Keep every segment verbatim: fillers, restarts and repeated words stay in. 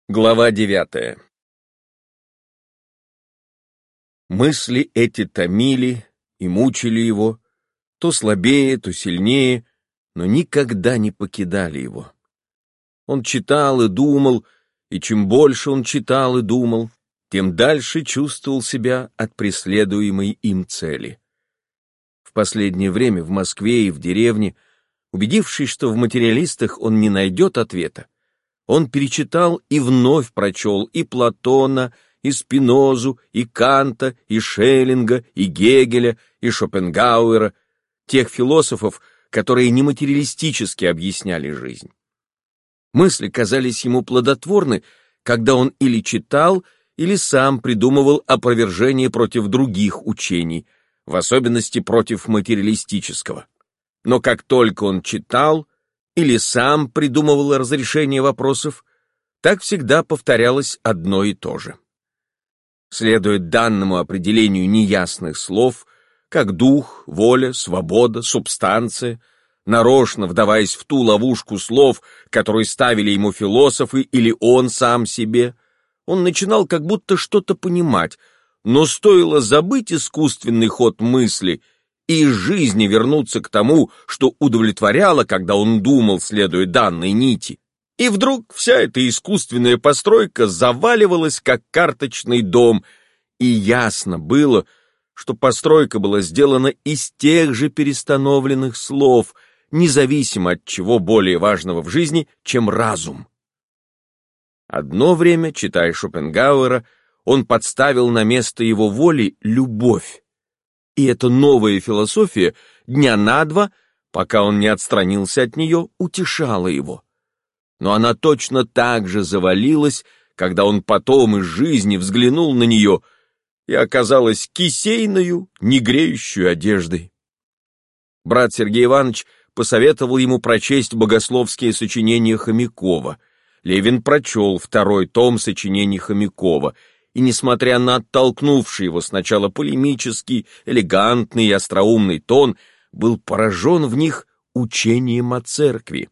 Глава девятая. Мысли эти томили и мучили его, то слабее, то сильнее, но никогда не покидали его. Он читал и думал, и чем больше он читал и думал, тем дальше чувствовал себя от преследуемой им цели. В последнее время в Москве и в деревне, убедившись, что в материалистах он не найдет ответа, он перечитал и вновь прочел и Платона, и Спинозу, и Канта, и Шеллинга, и Гегеля, и Шопенгауэра, тех философов, которые нематериалистически объясняли жизнь. Мысли казались ему плодотворны, когда он или читал, или сам придумывал опровержение против других учений, в особенности против материалистического. Но как только он читал, или сам придумывал разрешение вопросов, так всегда повторялось одно и то же. Следуя данному определению неясных слов, как дух, воля, свобода, субстанция, нарочно вдаваясь в ту ловушку слов, которые ставили ему философы или он сам себе, он начинал как будто что-то понимать, но стоило забыть искусственный ход мысли и из жизни вернуться к тому, что удовлетворяло, когда он думал, следуя данной нити. И вдруг вся эта искусственная постройка заваливалась, как карточный дом, и ясно было, что постройка была сделана из тех же перестановленных слов, независимо от чего более важного в жизни, чем разум. Одно время, читая Шопенгауэра, он подставил на место его воли любовь. И эта новая философия дня на два, пока он не отстранился от нее, утешала его. Но она точно так же завалилась, когда он потом из жизни взглянул на нее и оказалась кисейною, негреющую одеждой. Брат Сергей Иванович посоветовал ему прочесть богословские сочинения Хомякова. Левин прочел второй том сочинений Хомякова, и, несмотря на оттолкнувший его сначала полемический, элегантный и остроумный тон, был поражен в них учением о церкви.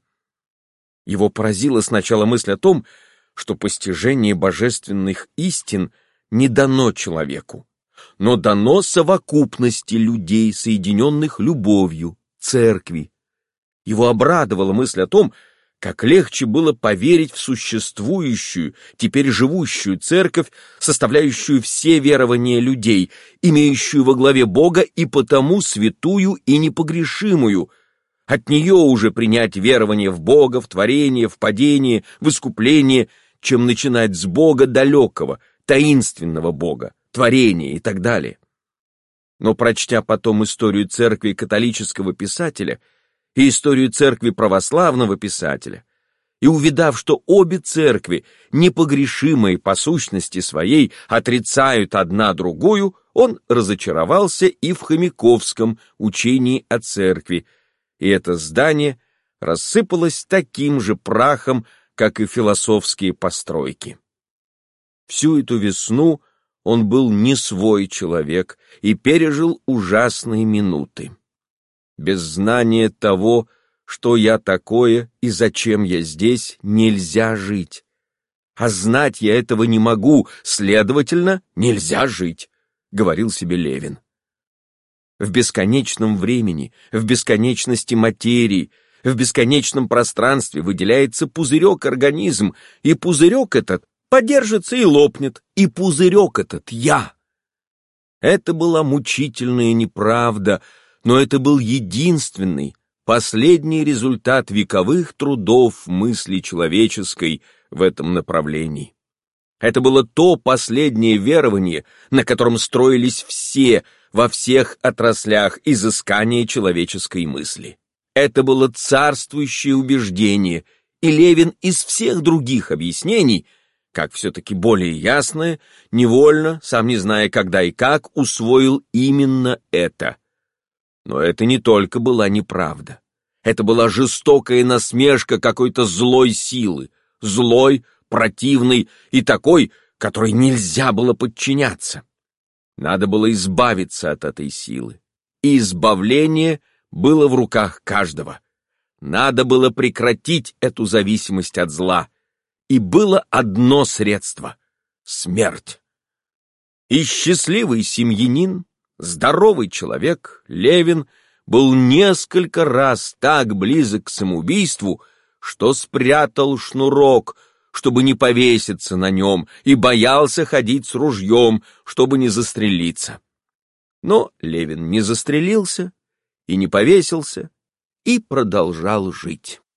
Его поразила сначала мысль о том, что постижение божественных истин не дано человеку, но дано совокупности людей, соединенных любовью, церкви. Его обрадовала мысль о том, как легче было поверить в существующую, теперь живущую церковь, составляющую все верования людей, имеющую во главе Бога и потому святую и непогрешимую. От нее уже принять верование в Бога, в творение, в падение, в искупление, чем начинать с Бога далекого, таинственного Бога, творения и так далее. Но прочтя потом историю церкви католического писателя и историю церкви православного писателя, и увидав, что обе церкви, непогрешимые по сущности своей, отрицают одна другую, он разочаровался и в хомяковском учении о церкви, и это здание рассыпалось таким же прахом, как и философские постройки. Всю эту весну он был не свой человек и пережил ужасные минуты. Без знания того, что я такое и зачем я здесь, нельзя жить. А знать я этого не могу, следовательно, нельзя жить, говорил себе Левин. В бесконечном времени, в бесконечности материи, в бесконечном пространстве выделяется пузырек-организм, и пузырек этот подержится и лопнет, и пузырек этот я. Это была мучительная неправда, но это был единственный, последний результат вековых трудов мысли человеческой в этом направлении. Это было то последнее верование, на котором строились все, во всех отраслях изыскания человеческой мысли. Это было царствующее убеждение, и Левин из всех других объяснений, как все-таки более ясное, невольно, сам не зная когда и как, усвоил именно это. Но это не только была неправда. Это была жестокая насмешка какой-то злой силы, злой, противной и такой, которой нельзя было подчиняться. Надо было избавиться от этой силы. И избавление было в руках каждого. Надо было прекратить эту зависимость от зла. и было одно средство — смерть. И счастливый семьянин, здоровый человек, Левин, был несколько раз так близок к самоубийству, что спрятал шнурок, чтобы не повеситься на нем, и боялся ходить с ружьем, чтобы не застрелиться. Но Левин не застрелился и не повесился, и продолжал жить.